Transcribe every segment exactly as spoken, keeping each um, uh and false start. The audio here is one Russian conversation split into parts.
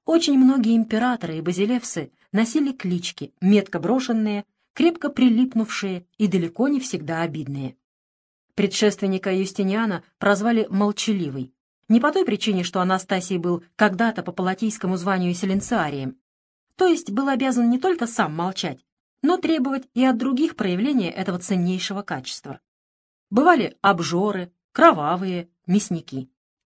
Очень многие императоры и базилевсы носили клички, метко брошенные, крепко прилипнувшие и далеко не всегда обидные. Предшественника Юстиниана прозвали «молчаливый», не по той причине, что Анастасий был когда-то по палатийскому званию селенциарием, то есть был обязан не только сам молчать, но требовать и от других проявления этого ценнейшего качества. Бывали обжоры, кровавые, мясники.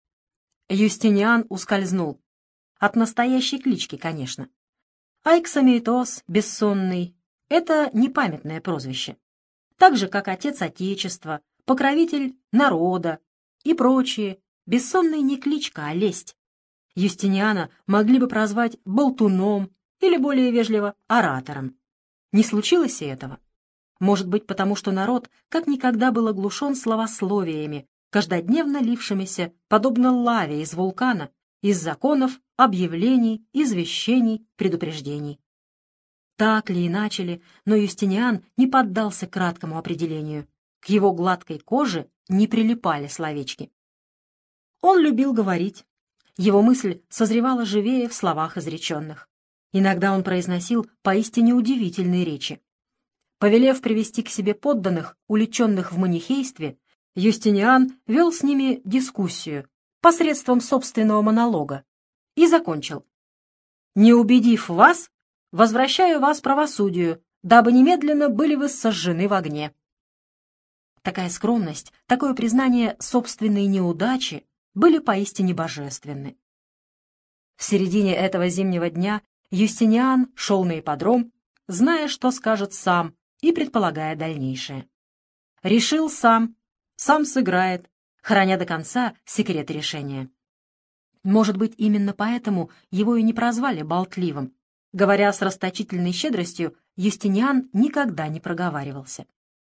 Юстиниан ускользнул. От настоящей клички, конечно. Айксамиетос, бессонный, это непамятное прозвище. Так же, как отец Отечества, покровитель народа и прочие. Бессонный не кличка, а лесть. Юстиниана могли бы прозвать болтуном или, более вежливо, оратором. Не случилось и этого. Может быть, потому что народ как никогда был оглушен словословиями, каждодневно лившимися, подобно лаве из вулкана, из законов, объявлений, извещений, предупреждений. Так ли иначе ли, но Юстиниан не поддался краткому определению. К его гладкой коже не прилипали словечки. Он любил говорить. Его мысль созревала живее в словах изреченных. Иногда он произносил поистине удивительные речи. Повелев привести к себе подданных, уличенных в манихействе, Юстиниан вел с ними дискуссию посредством собственного монолога и закончил. «Не убедив вас, возвращаю вас правосудию, дабы немедленно были вы сожжены в огне». Такая скромность, такое признание собственной неудачи были поистине божественны. В середине этого зимнего дня Юстиниан шел на ипподром, зная, что скажет сам, и предполагая дальнейшее. Решил сам, сам сыграет, храня до конца секрет решения. Может быть, именно поэтому его и не прозвали болтливым. Говоря с расточительной щедростью, Юстиниан никогда не проговаривался.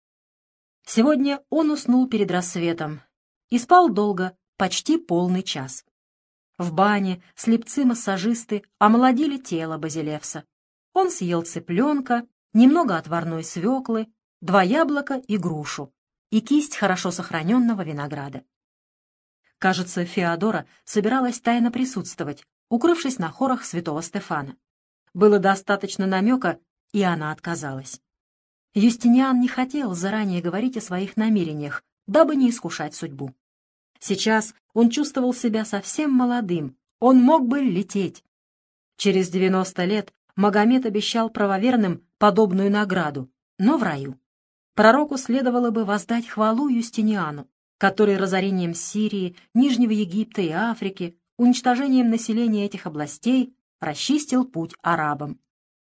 Сегодня он уснул перед рассветом и спал долго, почти полный час. В бане слепцы-массажисты омолодили тело Базилевса. Он съел цыпленка, немного отварной свеклы, два яблока и грушу, и кисть хорошо сохраненного винограда. Кажется, Феодора собиралась тайно присутствовать, укрывшись на хорах святого Стефана. Было достаточно намека, и она отказалась. Юстиниан не хотел заранее говорить о своих намерениях, дабы не искушать судьбу. Сейчас он чувствовал себя совсем молодым, он мог бы лететь. Через девяносто лет Магомед обещал правоверным подобную награду, но в раю. Пророку следовало бы воздать хвалу Юстиниану, который разорением Сирии, Нижнего Египта и Африки, уничтожением населения этих областей расчистил путь арабам.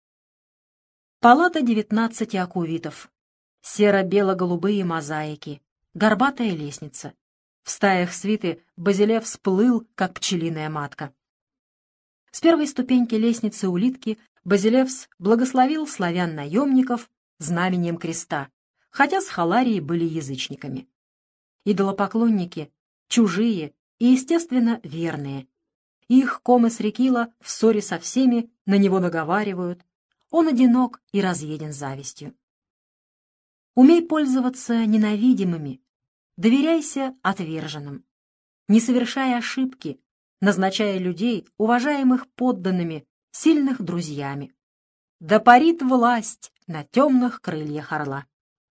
Палата девятнадцати акувитов. Серо-бело-голубые мозаики. Горбатая лестница. В стаях свиты Базилевс всплыл, как пчелиная матка. С первой ступеньки лестницы улитки Базилевс благословил славян-наемников знаменем креста, хотя с Халарией были язычниками. Идолопоклонники, чужие и, естественно, верные. Их Комес Рекила в ссоре со всеми на него наговаривают. Он одинок и разъеден завистью. Умей пользоваться ненавидимыми, доверяйся отверженным. Не совершай ошибки, назначая людей, уважаемых подданными, сильных друзьями. Да парит власть на темных крыльях орла.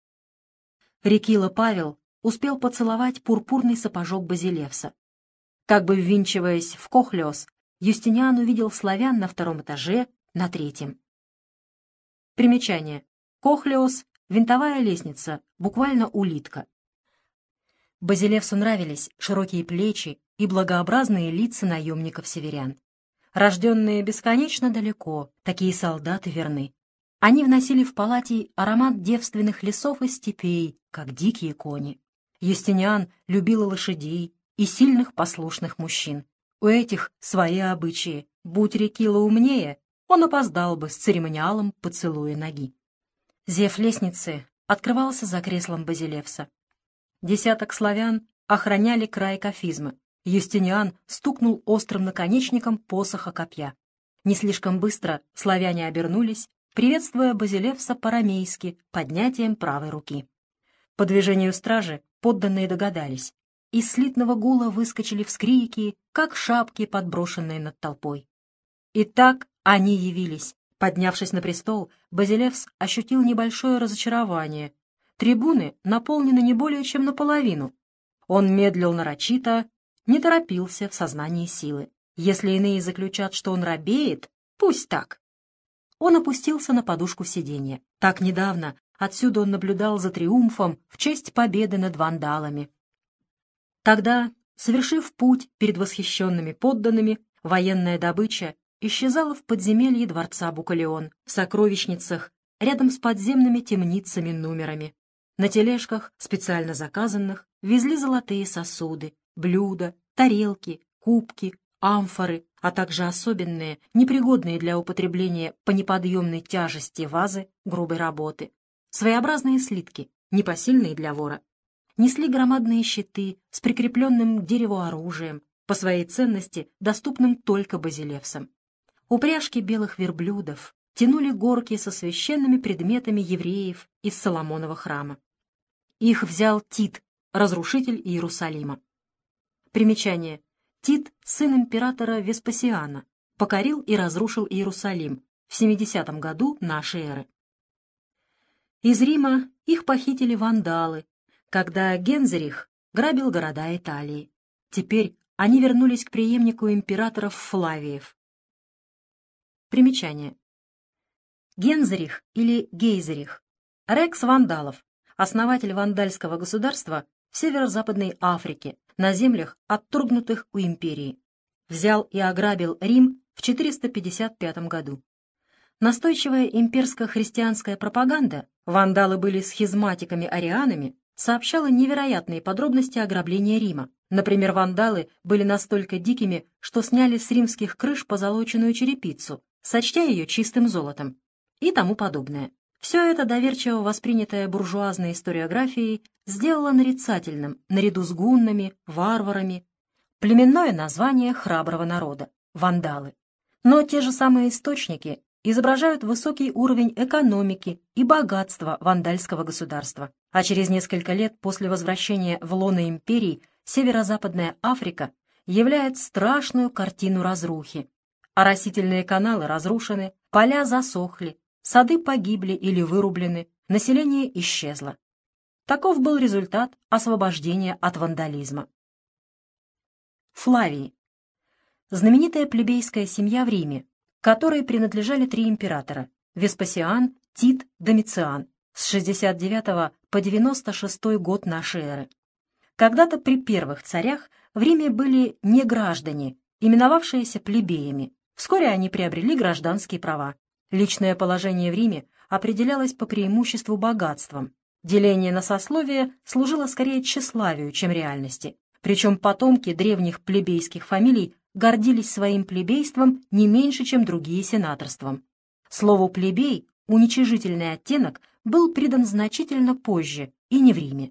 Рекила Павел успел поцеловать пурпурный сапожок Базилевса. Как бы ввинчиваясь в Кохлеос, Юстиниан увидел славян на втором этаже, на третьем. Примечание. Кохлеос — винтовая лестница, буквально улитка. Базилевсу нравились широкие плечи и благообразные лица наемников-северян. Рожденные бесконечно далеко, такие солдаты верны. Они вносили в палате аромат девственных лесов и степей, как дикие кони. Юстиниан любил лошадей и сильных послушных мужчин. У этих свои обычаи. Будь Рекила умнее, он опоздал бы с церемониалом поцелуя ноги. Зев лестницы открывался за креслом Базилевса. Десяток славян охраняли край кафизмы. Юстиниан стукнул острым наконечником посоха копья. Не слишком быстро славяне обернулись, приветствуя Базилевса по-рамейски поднятием правой руки. По движению стражи подданные догадались. Из слитного гула выскочили вскрики, как шапки, подброшенные над толпой. И так они явились. Поднявшись на престол, Базилевс ощутил небольшое разочарование. Трибуны наполнены не более чем наполовину. Он медлил нарочито, не торопился в сознании силы. Если иные заключат, что он робеет, пусть так. Он опустился на подушку сиденья. Так недавно отсюда он наблюдал за триумфом в честь победы над вандалами. Тогда, совершив путь перед восхищенными подданными, военная добыча исчезала в подземелье дворца Букалеон, в сокровищницах, рядом с подземными темницами-númerами. На тележках, специально заказанных, везли золотые сосуды, блюда, тарелки, кубки, амфоры, а также особенные, непригодные для употребления по неподъемной тяжести вазы грубой работы, своеобразные слитки, непосильные для вора. Несли громадные щиты с прикрепленным к дереву оружием, по своей ценности доступным только базилевсам. Упряжки белых верблюдов тянули горки со священными предметами евреев из Соломонова храма. Их взял Тит, разрушитель Иерусалима. Примечание. Тит, сын императора Веспасиана, покорил и разрушил Иерусалим в семидесятом году нашей эры. Из Рима их похитили вандалы, когда Гензерих грабил города Италии. Теперь они вернулись к преемнику императоров Флавиев. Примечание. Гензерих или Гейзерих, рекс вандалов, основатель вандальского государства в северо-западной Африке, на землях, отторгнутых у империи. Взял и ограбил Рим в четыреста пятьдесят пятом году. Настойчивая имперско-христианская пропаганда, вандалы были схизматиками-арианами, сообщала невероятные подробности ограбления Рима. Например, вандалы были настолько дикими, что сняли с римских крыш позолоченную черепицу, сочтя ее чистым золотом, и тому подобное. Все это, доверчиво воспринятое буржуазной историографией, сделало нарицательным, наряду с гуннами, варварами, племенное название храброго народа — вандалы. Но те же самые источники изображают высокий уровень экономики и богатства вандальского государства, а через несколько лет после возвращения в лоно империи северо-западная Африка являет страшную картину разрухи. Оросительные каналы разрушены, поля засохли, сады погибли или вырублены, население исчезло. Таков был результат освобождения от вандализма. Флавии. Знаменитая плебейская семья в Риме, которой принадлежали три императора – Веспасиан, Тит, Домициан, с шестьдесят девятого по девяносто шестой год нашей эры. Когда-то при первых царях в Риме были не граждане, именовавшиеся плебеями. Вскоре они приобрели гражданские права. Личное положение в Риме определялось по преимуществу богатством. Деление на сословия служило скорее тщеславию, чем реальности. Причем потомки древних плебейских фамилий гордились своим плебейством не меньше, чем другие сенаторством. Слову «плебей» уничижительный оттенок был придан значительно позже и не в Риме.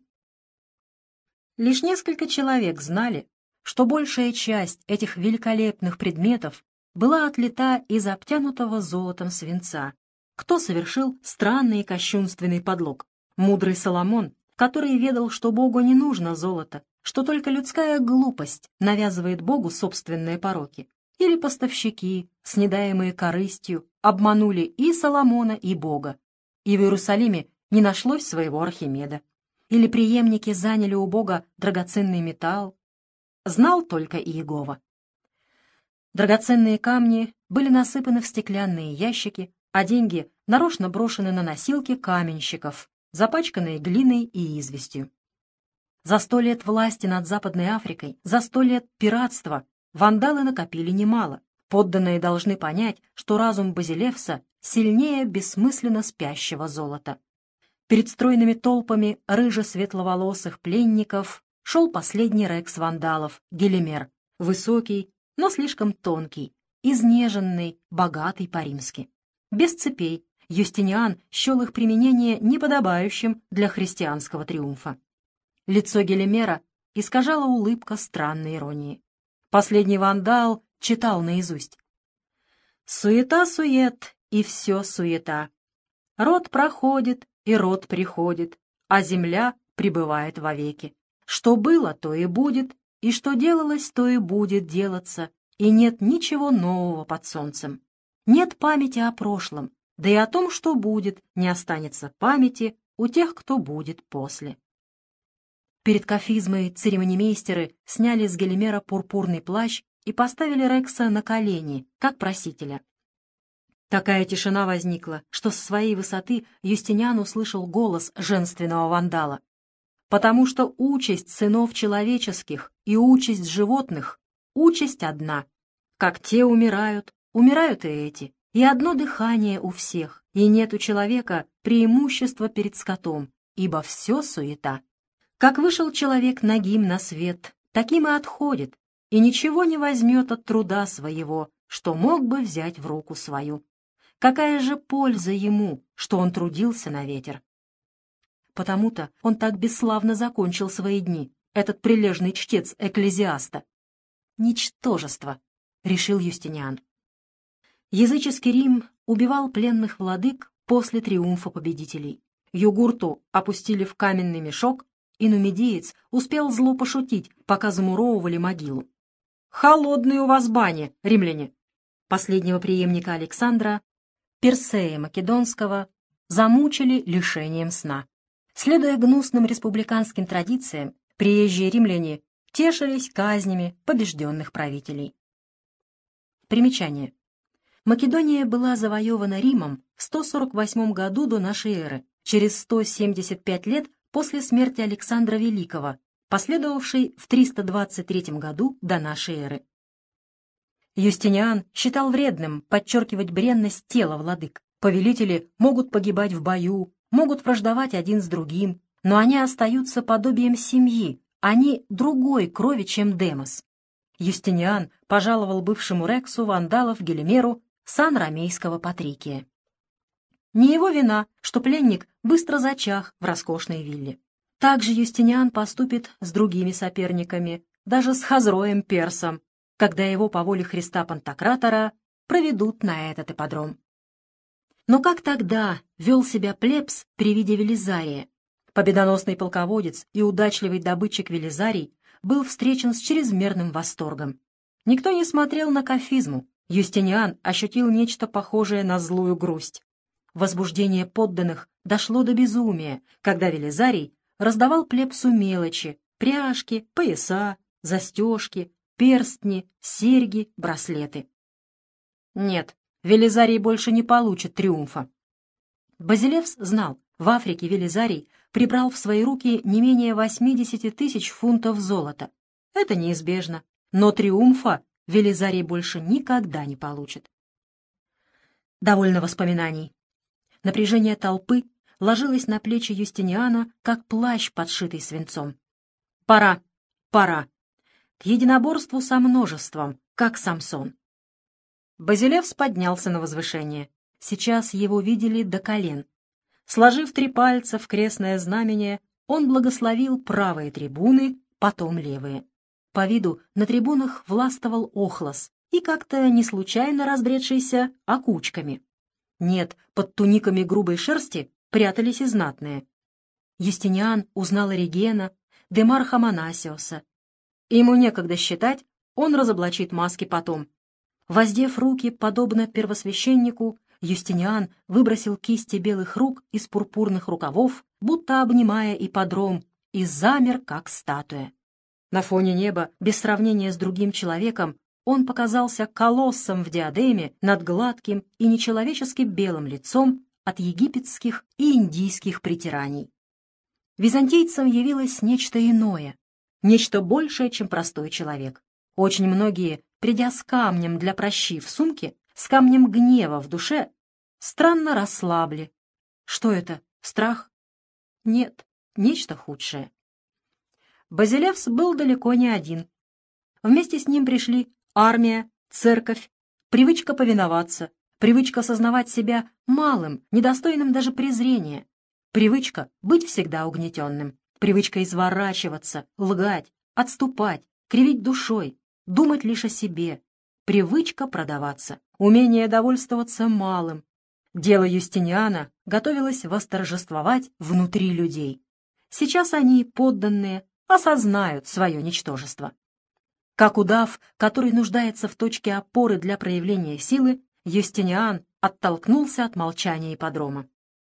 Лишь несколько человек знали, что большая часть этих великолепных предметов была отлита из обтянутого золотом свинца. Кто совершил странный и кощунственный подлог? Мудрый Соломон, который ведал, что Богу не нужно золото, что только людская глупость навязывает Богу собственные пороки. Или поставщики, снедаемые корыстью, обманули и Соломона, и Бога. И в Иерусалиме не нашлось своего Архимеда. Или преемники заняли у Бога драгоценный металл. Знал только Иегова. Драгоценные камни были насыпаны в стеклянные ящики, а деньги нарочно брошены на носилки каменщиков, запачканные глиной и известью. За сто лет власти над Западной Африкой, за сто лет пиратства вандалы накопили немало. Подданные должны понять, что разум Базилевса сильнее бессмысленно спящего золота. Перед стройными толпами рыже-светловолосых пленников шел последний рекс вандалов, Гелимер, высокий, но слишком тонкий, изнеженный, богатый по-римски. Без цепей Юстиниан счел их применение неподобающим для христианского триумфа. Лицо Гелимера искажала улыбка странной иронии. Последний вандал читал наизусть. «Суета-сует, и все суета. Род проходит, и род приходит, а земля пребывает вовеки. Что было, то и будет, и что делалось, то и будет делаться, и нет ничего нового под солнцем. Нет памяти о прошлом, да и о том, что будет, не останется памяти у тех, кто будет после. Перед кафизмой церемонимейстеры сняли с Гелимера пурпурный плащ и поставили Рекса на колени, как просителя. Такая тишина возникла, что с своей высоты Юстиниан услышал голос женственного вандала. Потому что участь сынов человеческих и участь животных — участь одна. Как те умирают, умирают и эти, и одно дыхание у всех, и нет у человека преимущества перед скотом, ибо все суета. Как вышел человек нагим на свет, таким и отходит, и ничего не возьмет от труда своего, что мог бы взять в руку свою. Какая же польза ему, что он трудился на ветер? Потому-то он так бесславно закончил свои дни, этот прилежный чтец Экклезиаста. Ничтожество, решил Юстиниан. Языческий Рим убивал пленных владык после триумфа победителей. Югурту опустили в каменный мешок, и нумидиец успел зло пошутить, пока замуровывали могилу. «Холодные у вас бани, римляне!» Последнего преемника Александра, Персея Македонского, замучили лишением сна. Следуя гнусным республиканским традициям, приезжие римляне тешились казнями побежденных правителей. Примечание. Македония была завоевана Римом в сто сорок восьмом году до нашей эры, через сто семьдесят пять лет после смерти Александра Великого, последовавшей в триста двадцать третьем году до нашей эры. Юстиниан считал вредным подчеркивать бренность тела владык. Повелители могут погибать в бою, могут враждовать один с другим, но они остаются подобием семьи, они другой крови, чем Демос. Юстиниан пожаловал бывшему Рексу вандалов Гелимеру сан ромейского Патрикия. Не его вина, что пленник быстро зачах в роскошной вилле. Также Юстиниан поступит с другими соперниками, даже с Хазроем Персом, когда его по воле Христа Пантократора проведут на этот ипподром. Но как тогда вел себя плебс при виде Велизария? Победоносный полководец и удачливый добытчик Велизарий был встречен с чрезмерным восторгом. Никто не смотрел на кафизму. Юстиниан ощутил нечто похожее на злую грусть. Возбуждение подданных дошло до безумия, когда Велизарий раздавал плебсу мелочи, пряжки, пояса, застежки, перстни, серьги, браслеты. Нет, Велизарий больше не получит триумфа. Базилевс знал, в Африке Велизарий прибрал в свои руки не менее восьмидесяти тысяч фунтов золота. Это неизбежно, но триумфа Велизарий больше никогда не получит. Довольно воспоминаний. Напряжение толпы ложилось на плечи Юстиниана, как плащ, подшитый свинцом. Пора, пора. К единоборству со множеством, как Самсон. Базилевс поднялся на возвышение. Сейчас его видели до колен. Сложив три пальца в крестное знамение, он благословил правые трибуны, потом левые. По виду на трибунах властвовал Охлос и как-то не случайно разбредшийся, а кучками. Нет, под туниками грубой шерсти прятались и знатные. Юстиниан узнал Оригена, Демарха Монасиоса. Ему некогда считать, он разоблачит маски потом. Воздев руки, подобно первосвященнику, Юстиниан выбросил кисти белых рук из пурпурных рукавов, будто обнимая ипподром, и замер, как статуя. На фоне неба, без сравнения с другим человеком, он показался колоссом в диадеме над гладким и нечеловечески белым лицом от египетских и индийских притираний. Византийцам явилось нечто иное, нечто большее, чем простой человек. Очень многие, придя с камнем для пращи в сумке, с камнем гнева в душе, странно расслабли. Что это, страх? Нет, нечто худшее. Базилевс был далеко не один. Вместе с ним пришли армия, церковь, привычка повиноваться, привычка сознавать себя малым, недостойным даже презрения, привычка быть всегда угнетенным, привычка изворачиваться, лгать, отступать, кривить душой, думать лишь о себе, привычка продаваться, умение довольствоваться малым. Дело Юстиниана готовилось восторжествовать внутри людей. Сейчас они, подданные, осознают свое ничтожество. Как удав, который нуждается в точке опоры для проявления силы, Юстиниан оттолкнулся от молчания ипподрома.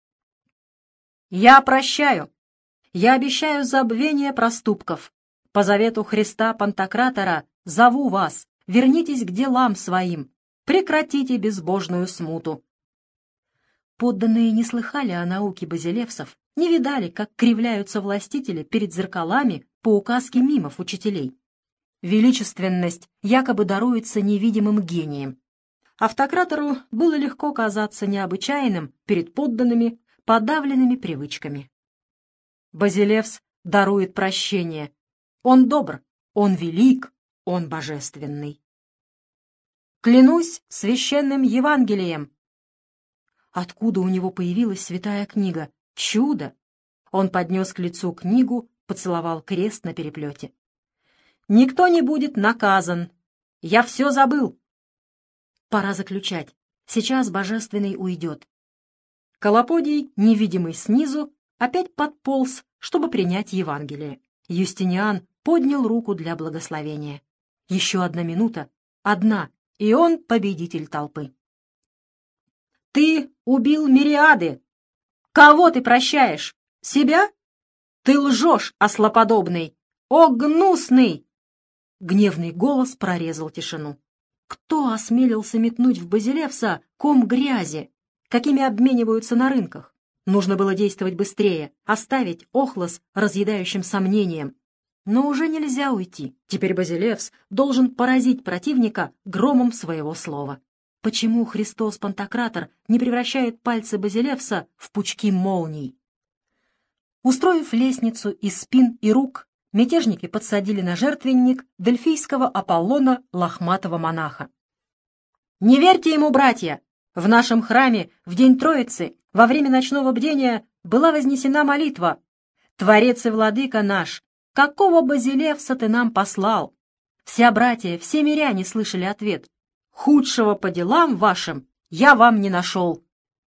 «Я прощаю. Я обещаю забвение проступков. По завету Христа Пантократора зову вас, вернитесь к делам своим, прекратите безбожную смуту». Подданные не слыхали о науке базилевсов, не видали, как кривляются властители перед зеркалами по указке мимов учителей. Величественность якобы даруется невидимым гением. Автократору было легко казаться необычайным перед подданными, подавленными привычками. Базилевс дарует прощение. Он добр, он велик, он божественный. Клянусь священным Евангелием. Откуда у него появилась святая книга? Чудо! Он поднес к лицу книгу, поцеловал крест на переплете. Никто не будет наказан. Я все забыл. Пора заключать. Сейчас божественный уйдет. Колоподий, невидимый снизу, опять подполз, чтобы принять Евангелие. Юстиниан поднял руку для благословения. Еще одна минута, одна, и он победитель толпы. «Ты убил мириады! Кого ты прощаешь? Себя? Ты лжешь, ослоподобный! О, гнусный!» Гневный голос прорезал тишину. Кто осмелился метнуть в Базилевса ком грязи, какими обмениваются на рынках? Нужно было действовать быстрее, оставить Охлос разъедающим сомнением. Но уже нельзя уйти. Теперь Базилевс должен поразить противника громом своего слова. Почему Христос Пантократор не превращает пальцы Базилевса в пучки молний? Устроив лестницу из спин и рук, мятежники подсадили на жертвенник дельфийского Аполлона лохматого монаха. «Не верьте ему, братья! В нашем храме в день Троицы во время ночного бдения была вознесена молитва: «Творец и владыка наш, какого Базилевса ты нам послал?» Вся братья, все миряне слышали ответ: «Худшего по делам вашим я вам не нашел».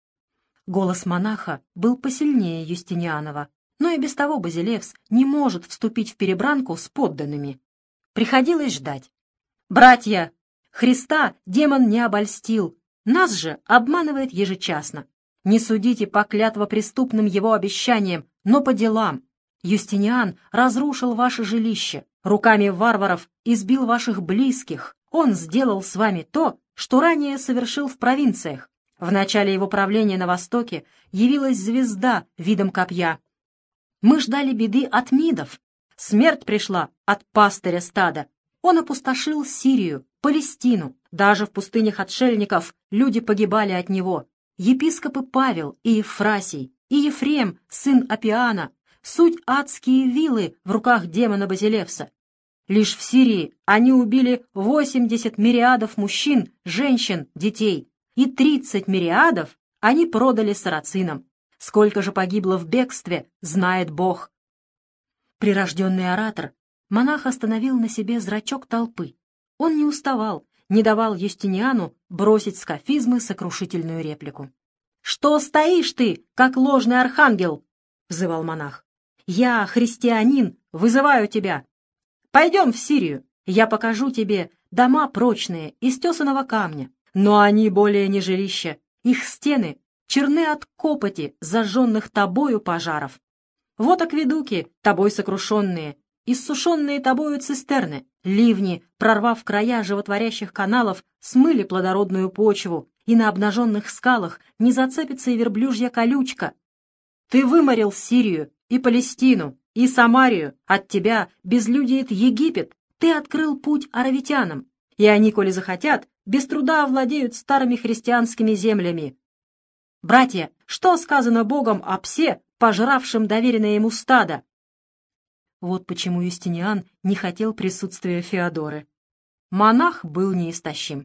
Голос монаха был посильнее Юстинианова, но и без того Базилевс не может вступить в перебранку с подданными. Приходилось ждать. «Братья, Христа демон не обольстил, нас же обманывает ежечасно. Не судите по клятвопреступным его обещаниям, но по делам. Юстиниан разрушил ваше жилище, руками варваров избил ваших близких. Он сделал с вами то, что ранее совершил в провинциях. В начале его правления на Востоке явилась звезда видом копья. Мы ждали беды от мидов. Смерть пришла от пастыря стада. Он опустошил Сирию, Палестину. Даже в пустынях отшельников люди погибали от него. Епископы Павел и Ефрасий, и Ефрем, сын Апиана, суть адские вилы в руках демона Базилевса. Лишь в Сирии они убили восемьдесят мириадов мужчин, женщин, детей, и тридцать мириадов они продали сарацинам. Сколько же погибло в бегстве, знает Бог. Прирожденный оратор, монах остановил на себе зрачок толпы. Он не уставал, не давал Юстиниану бросить скафизмы сокрушительную реплику. «Что стоишь ты, как ложный архангел?» — взывал монах. «Я, христианин, вызываю тебя. Пойдем в Сирию, я покажу тебе дома прочные, из тесаного камня, но они более не жилища, их стены черны от копоти, зажженных тобою пожаров. Вот акведуки, тобой сокрушенные, иссушенные тобою цистерны, ливни, прорвав края животворящих каналов, смыли плодородную почву, и на обнаженных скалах не зацепится и верблюжья колючка. Ты выморил Сирию и Палестину, и Самарию, от тебя безлюдеет Египет, ты открыл путь аравитянам, и они, коли захотят, без труда овладеют старыми христианскими землями. Братья, что сказано Богом о псе, пожравшем доверенное ему стадо?» Вот почему Юстиниан не хотел присутствия Феодоры. Монах был неистощим.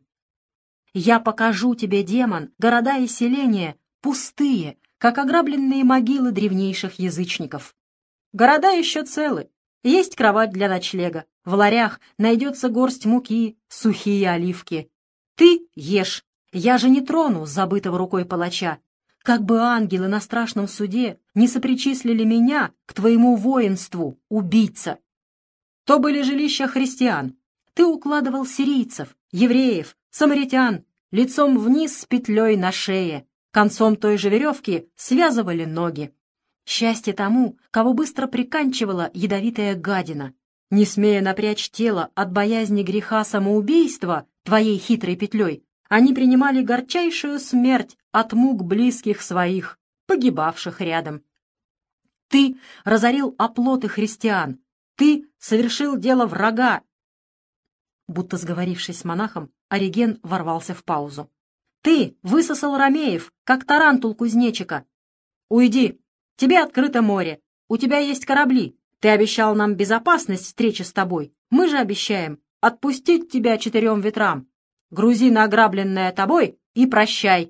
«Я покажу тебе, демон, города и селения, пустые, как ограбленные могилы древнейших язычников. Города еще целы, есть кровать для ночлега, в ларях найдется горсть муки, сухие оливки. Ты ешь, я же не трону забытого рукой палача. Как бы ангелы на страшном суде не сопричислили меня к твоему воинству, убийца. То были жилища христиан. Ты укладывал сирийцев, евреев, самаритян, лицом вниз с петлей на шее, концом той же веревки связывали ноги. Счастье тому, кого быстро приканчивала ядовитая гадина. Не смея напрячь тело от боязни греха самоубийства твоей хитрой петлей, они принимали горчайшую смерть от мук близких своих, погибавших рядом. Ты разорил оплоты христиан, ты совершил дело врага. Будто сговорившись с монахом, Ориген ворвался в паузу. Ты высосал ромеев, как тарантул кузнечика. Уйди, тебе открыто море, у тебя есть корабли. Ты обещал нам безопасность встречи с тобой. Мы же обещаем отпустить тебя четырем ветрам. Грузи награбленное тобой и прощай.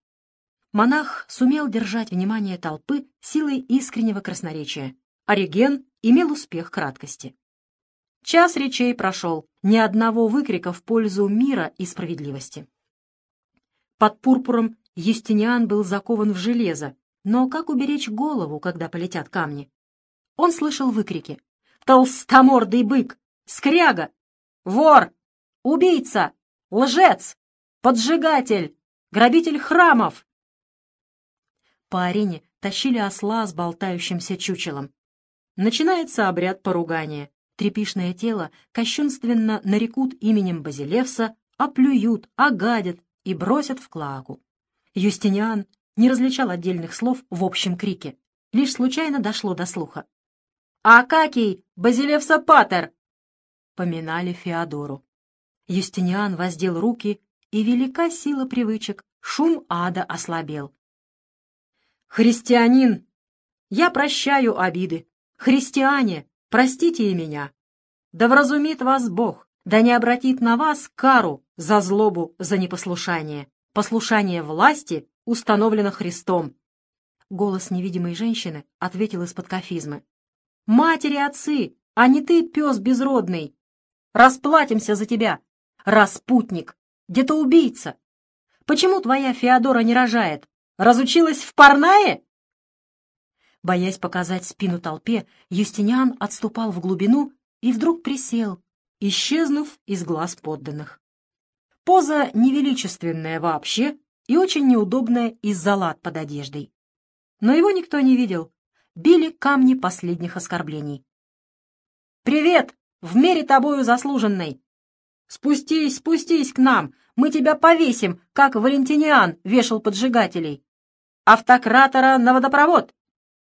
Монах сумел держать внимание толпы силой искреннего красноречия. Ориген имел успех краткости. Час речей прошел, ни одного выкрика в пользу мира и справедливости. Под пурпуром Юстиниан был закован в железо, но как уберечь голову, когда полетят камни? Он слышал выкрики: «Толстомордый бык! Скряга! Вор! Убийца! Лжец! Поджигатель! Грабитель храмов!» По арене тащили осла с болтающимся чучелом. Начинается обряд поругания. Трепишное тело кощунственно нарекут именем Базилевса, оплюют, огадят и бросят в клоаку. Юстиниан не различал отдельных слов в общем крике. Лишь случайно дошло до слуха. «Акакий! Базилевса патер!» Поминали Феодору. Юстиниан воздел руки, и велика сила привычек, шум ада ослабел. «Христианин! Я прощаю обиды! Христиане, простите и меня! Да вразумит вас Бог, да не обратит на вас кару за злобу, за непослушание! Послушание власти установлено Христом!» Голос невидимой женщины ответил из-под кафизмы. «Матери, отцы, а не ты, пес безродный! Расплатимся за тебя! Распутник! Где-то убийца! Почему твоя Феодора не рожает? Разучилась в Парнае?» Боясь показать спину толпе, Юстиниан отступал в глубину и вдруг присел, исчезнув из глаз подданных. Поза невеличественная вообще и очень неудобная из-за лад под одеждой. Но его никто не видел. Били камни последних оскорблений. «Привет! В мере тобою заслуженной! Спустись, спустись к нам! Мы тебя повесим, как Валентиниан вешал поджигателей! Автократора на водопровод!